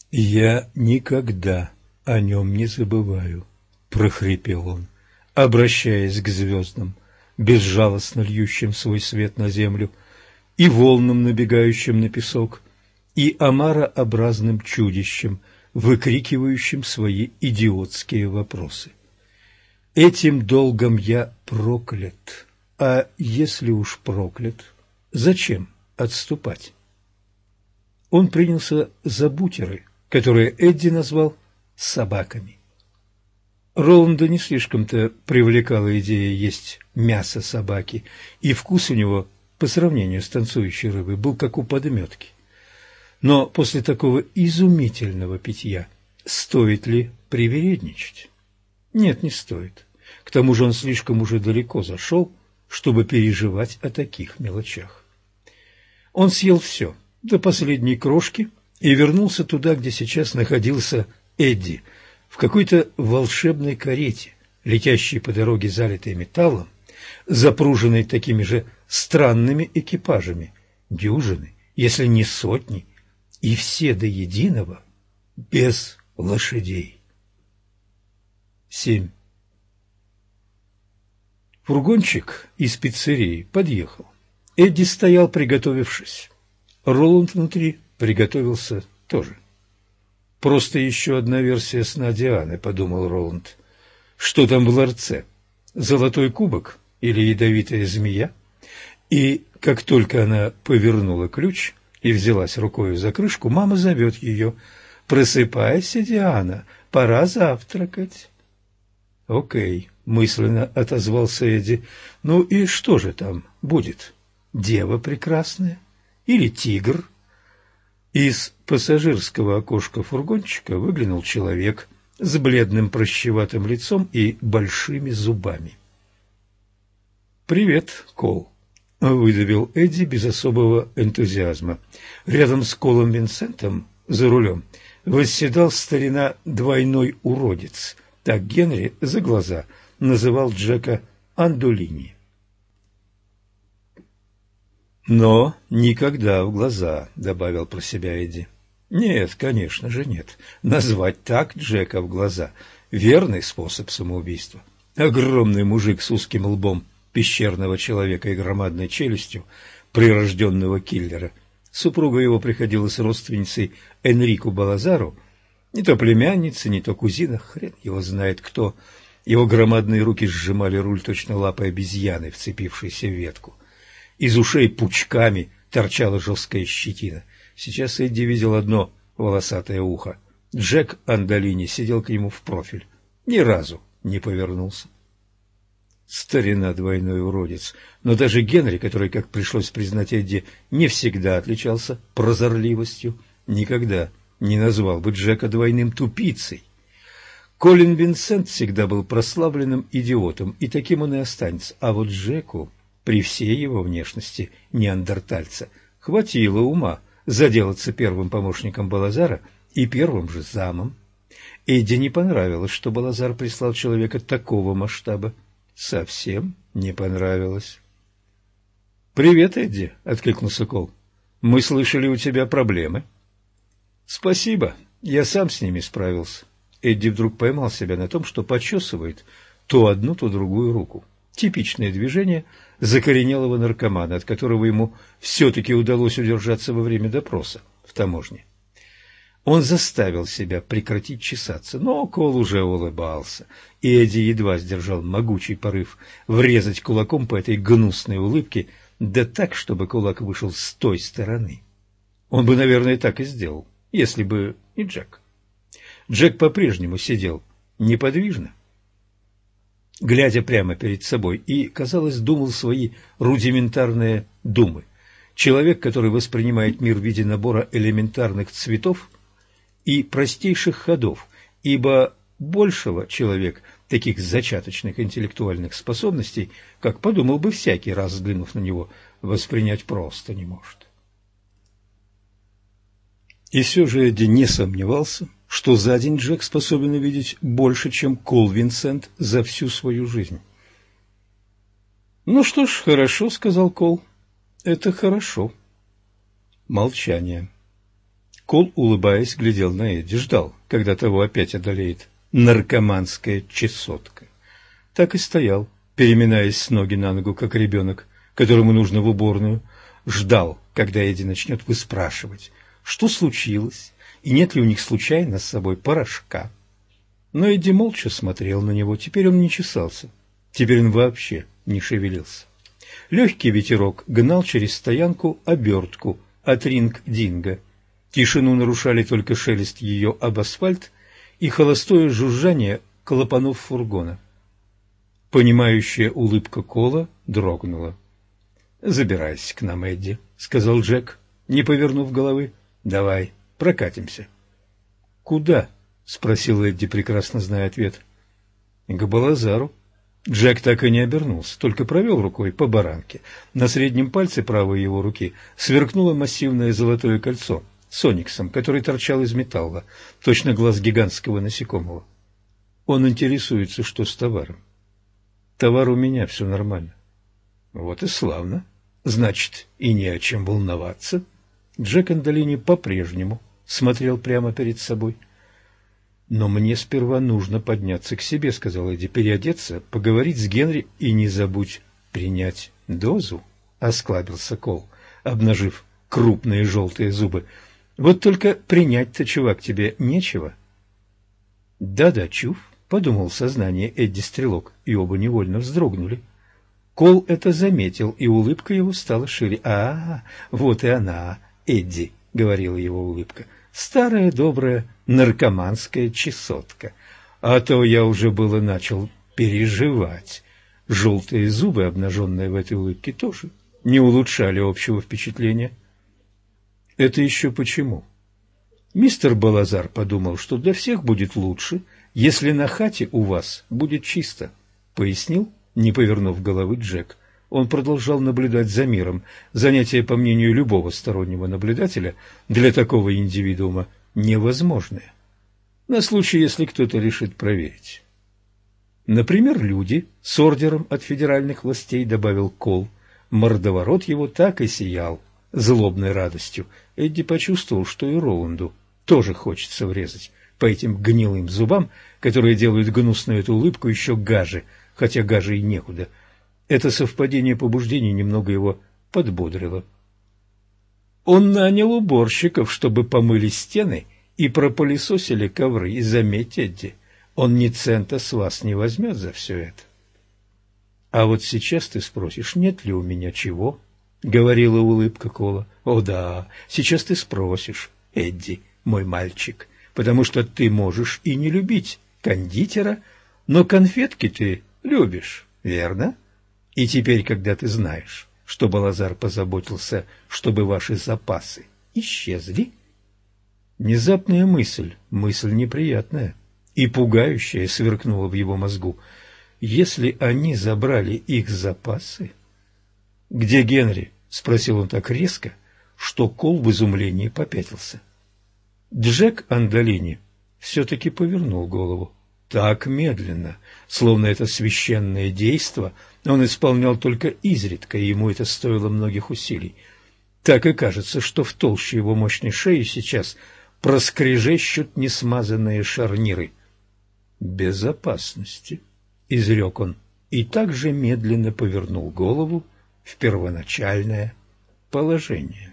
«Я никогда о нем не забываю», — прохрипел он, обращаясь к звездам, безжалостно льющим свой свет на землю, и волнам, набегающим на песок, и омарообразным чудищем, выкрикивающим свои идиотские вопросы. «Этим долгом я проклят, а если уж проклят, зачем отступать?» Он принялся за бутеры, которые Эдди назвал собаками. Роланда не слишком-то привлекала идея есть мясо собаки, и вкус у него, по сравнению с танцующей рыбой, был как у подметки. Но после такого изумительного питья стоит ли привередничать? Нет, не стоит. К тому же он слишком уже далеко зашел, чтобы переживать о таких мелочах. Он съел все, до последней крошки, и вернулся туда, где сейчас находился Эдди, в какой-то волшебной карете, летящей по дороге, залитой металлом, запруженной такими же странными экипажами, дюжины, если не сотни, и все до единого без лошадей. 7. Фургончик из пиццерии подъехал. Эдди стоял, приготовившись. Роланд внутри приготовился тоже. «Просто еще одна версия сна Дианы», — подумал Роланд. «Что там в ларце? Золотой кубок или ядовитая змея?» И как только она повернула ключ и взялась рукою за крышку, мама зовет ее: «Просыпайся, Диана, пора завтракать». «Окей», — мысленно отозвался Эдди. «Ну и что же там будет? Дева прекрасная? Или тигр?» Из пассажирского окошка фургончика выглянул человек с бледным прыщеватым лицом и большими зубами. «Привет, Кол», — выдавил Эдди без особого энтузиазма. Рядом с Колом Винсентом за рулем восседал старина двойной уродец. Так Генри за глаза называл Джека Андолини. «Но никогда в глаза», — добавил про себя Эдди. «Нет, конечно же нет. Назвать так Джека в глаза — верный способ самоубийства. Огромный мужик с узким лбом пещерного человека и громадной челюстью прирожденного киллера. Супруга его приходилась родственницей Энрику Балазару, не то племянница, не то кузина, хрен его знает кто. Его громадные руки сжимали руль точно лапой обезьяны, вцепившейся в ветку. Из ушей пучками торчала жесткая щетина. Сейчас Эдди видел одно волосатое ухо. Джек Андолини сидел к нему в профиль. Ни разу не повернулся. Старина двойной уродец. Но даже Генри, который, как пришлось признать Эдди, не всегда отличался прозорливостью, никогда не назвал бы Джека двойным тупицей. Колин Винсент всегда был прославленным идиотом, и таким он и останется. А вот Джеку, при всей его внешности неандертальца, хватило ума заделаться первым помощником Балазара и первым же замом. Эдди не понравилось, что Балазар прислал человека такого масштаба. Совсем не понравилось. «Привет, Эдди», — откликнулся Кол. «Мы слышали, у тебя проблемы». «Спасибо, я сам с ними справился». Эдди вдруг поймал себя на том, что почесывает то одну, то другую руку. Типичное движение закоренелого наркомана, от которого ему все-таки удалось удержаться во время допроса в таможне. Он заставил себя прекратить чесаться, но Кол уже улыбался, и Эдди едва сдержал могучий порыв врезать кулаком по этой гнусной улыбке, да так, чтобы кулак вышел с той стороны. Он бы, наверное, так и сделал, если бы не Джек. Джек по-прежнему сидел неподвижно, глядя прямо перед собой, и, казалось, думал свои рудиментарные думы. Человек, который воспринимает мир в виде набора элементарных цветов и простейших ходов, ибо большего человек таких зачаточных интеллектуальных способностей, как подумал бы всякий раз, взглянув на него, воспринять просто не может. И все же Эдди не сомневался, что за день Джек способен увидеть больше, чем Кол Винсент за всю свою жизнь. «Ну что ж, хорошо», — сказал Кол. «Это хорошо». Молчание. Кол, улыбаясь, глядел на Эдди, ждал, когда того опять одолеет наркоманская чесотка. Так и стоял, переминаясь с ноги на ногу, как ребенок, которому нужно в уборную, ждал, когда Эдди начнет выспрашивать, что случилось, и нет ли у них случайно с собой порошка. Но Эдди молча смотрел на него, теперь он не чесался, теперь он вообще не шевелился. Легкий ветерок гнал через стоянку обертку от ринг-динго. Тишину нарушали только шелест ее об асфальт и холостое жужжание клапанов фургона. Понимающая улыбка Кола дрогнула. «Забирайся к нам, Эдди», — сказал Джек, не повернув головы. «Давай, прокатимся». «Куда?» — спросил Эдди, прекрасно зная ответ. «К Балазару». Джек так и не обернулся, только провел рукой по баранке. На среднем пальце правой его руки сверкнуло массивное золотое кольцо с ониксом, который торчал из металла, точно глаз гигантского насекомого. Он интересуется, что с товаром. Товар у меня, все нормально. Вот и славно. Значит, и не о чем волноваться. Джек Андолини по-прежнему смотрел прямо перед собой. «Но мне сперва нужно подняться к себе», — сказал Эдди, — «переодеться, поговорить с Генри и не забудь принять дозу», — осклабился Кол, обнажив крупные желтые зубы. «Вот только принять-то, чувак, тебе нечего». «Да-да, чув», — подумал в сознании Эдди Стрелок, и оба невольно вздрогнули. Кол это заметил, и улыбка его стала шире. «А, вот и она, Эдди», — говорила его улыбка, — «старая добрая наркоманская чесотка. А то я уже было начал переживать». Желтые зубы, обнаженные в этой улыбке, тоже не улучшали общего впечатления. «Это еще почему?» Мистер Балазар подумал, что для всех будет лучше, если на хате у вас будет чисто, — пояснил, не повернув головы, Джек. Он продолжал наблюдать за миром. Занятие, по мнению любого стороннего наблюдателя, для такого индивидуума невозможное. На случай, если кто-то решит проверить. Например, люди с ордером от федеральных властей, — добавил Кол. Мордоворот его так и сиял злобной радостью. Эдди почувствовал, что и Роланду тоже хочется врезать по этим гнилым зубам, которые делают гнусную эту улыбку еще гаже, хотя гаже и некуда. Это совпадение побуждений немного его подбодрило. Он нанял уборщиков, чтобы помыли стены и пропылесосили ковры, и заметьте, Эдди, он ни цента с вас не возьмет за все это. А вот сейчас ты спросишь, нет ли у меня чего? — говорила улыбка Кола. — О да, сейчас ты спросишь, Эдди, мой мальчик, потому что ты можешь и не любить кондитера, но конфетки ты любишь, верно? И теперь, когда ты знаешь, что Балазар позаботился, чтобы ваши запасы исчезли... Внезапная мысль неприятная и пугающая, сверкнула в его мозгу. Если они забрали их запасы... «Где Генри?» — спросил он так резко, что Кол в изумлении попятился. Джек Андолини все-таки повернул голову. Так медленно, словно это священное действо, он исполнял только изредка, и ему это стоило многих усилий. Так и кажется, что в толще его мощной шеи сейчас проскрежещут несмазанные шарниры. «Безопасности», — изрек он, и так же медленно повернул голову в первоначальное положение.